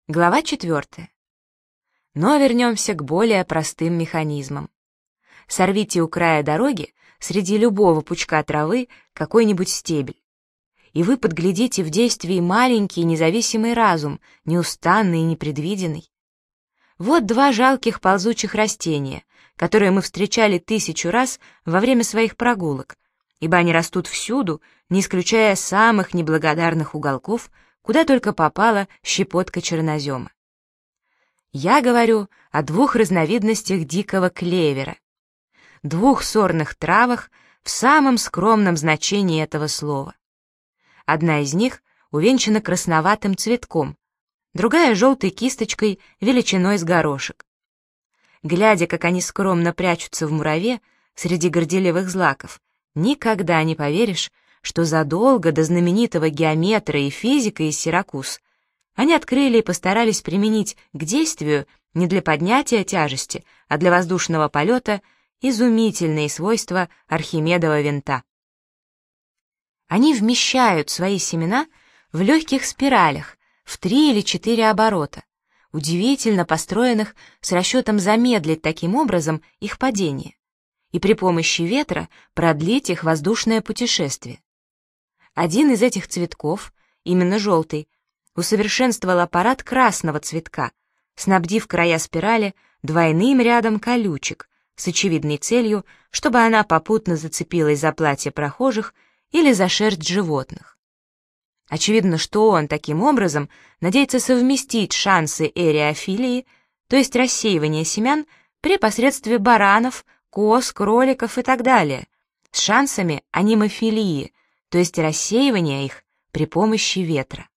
Глава 4. Но вернемся к более простым механизмам. Сорвите у края дороги среди любого пучка травы какой-нибудь стебель, и вы подглядите в действии маленький независимый разум, неустанный и непредвиденный. Вот два жалких ползучих растения, которые мы встречали 1000 раз во время своих прогулок, ибо они растут всюду, не исключая самых неблагодарных уголков, куда только попала щепотка чернозема. Я говорю о двух разновидностях дикого клевера, двух сорных травах в самом скромном значении этого слова. Одна из них увенчана красноватым цветком, другая — желтой кисточкой величиной с горошек. Глядя, как они скромно прячутся в мураве среди горделивых злаков, никогда не поверишь, что задолго до знаменитого геометра и физика из Сиракуз они открыли и постарались применить к действию не для поднятия тяжести, а для воздушного полета изумительные свойства Архимедова винта. Они вмещают свои семена в легких спиралях в 3 или 4 оборота, удивительно построенных с расчетом замедлить таким образом их падение и при помощи ветра продлить их воздушное путешествие. Один из этих цветков, именно желтый, усовершенствовал аппарат красного цветка, снабдив края спирали двойным рядом колючек с очевидной целью, чтобы она попутно зацепилась за платье прохожих или за шерсть животных. Очевидно, что он таким образом надеется совместить шансы эриофилии, то есть рассеивания семян при посредстве баранов, коз, кроликов и так далее, с шансами анимофилии, то есть рассеивания их при помощи ветра.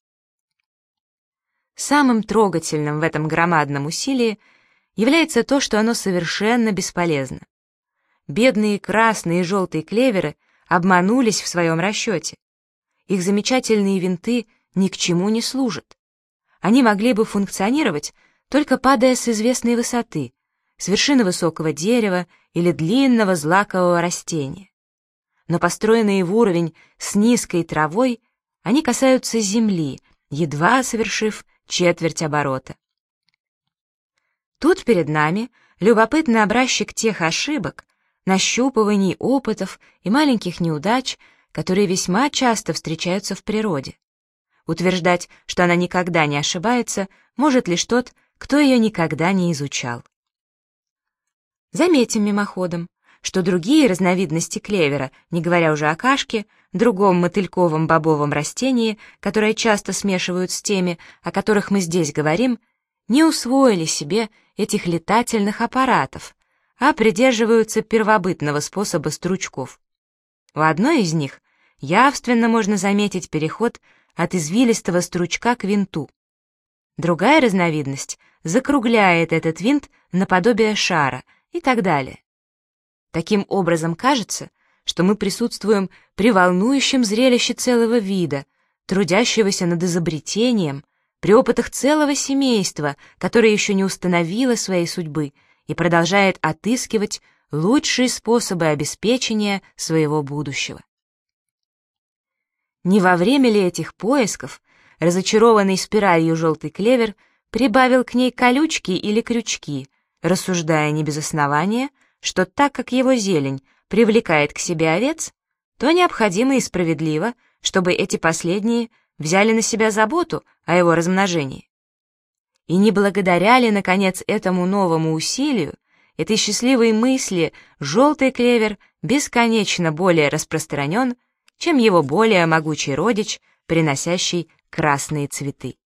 Самым трогательным в этом громадном усилии является то, что оно совершенно бесполезно. Бедные красные и желтые клеверы обманулись в своем расчете. Их замечательные винты ни к чему не служат. Они могли бы функционировать, только падая с известной высоты, с вершины высокого дерева или длинного злакового растения. Но построенные в уровень с низкой травой, они касаются земли, едва совершив четверть оборота. Тут перед нами любопытный образчик тех ошибок, нащупываний, опытов и маленьких неудач, которые весьма часто встречаются в природе. Утверждать, что она никогда не ошибается, может лишь тот, кто ее никогда не изучал. Заметим мимоходом, что другие разновидности клевера, не говоря уже о кашке, другом мотыльковом бобовом растении, которое часто смешивают с теми, о которых мы здесь говорим, не усвоили себе этих летательных аппаратов, а придерживаются первобытного способа стручков. У одной из них явственно можно заметить переход от извилистого стручка к винту. Другая разновидность закругляет этот винт наподобие шара и так далее. Таким образом, кажется, что мы присутствуем при волнующем зрелище целого вида, трудящегося над изобретением, при опытах целого семейства, которое еще не установило своей судьбы и продолжает отыскивать лучшие способы обеспечения своего будущего. Не во время ли этих поисков разочарованный спиралью желтый клевер прибавил к ней колючки или крючки, рассуждая не без основания, что так как его зелень привлекает к себе овец, то необходимо и справедливо, чтобы эти последние взяли на себя заботу о его размножении. И не благодаря ли, наконец, этому новому усилию, этой счастливой мысли, желтый клевер бесконечно более распространен, чем его более могучий родич, приносящий красные цветы.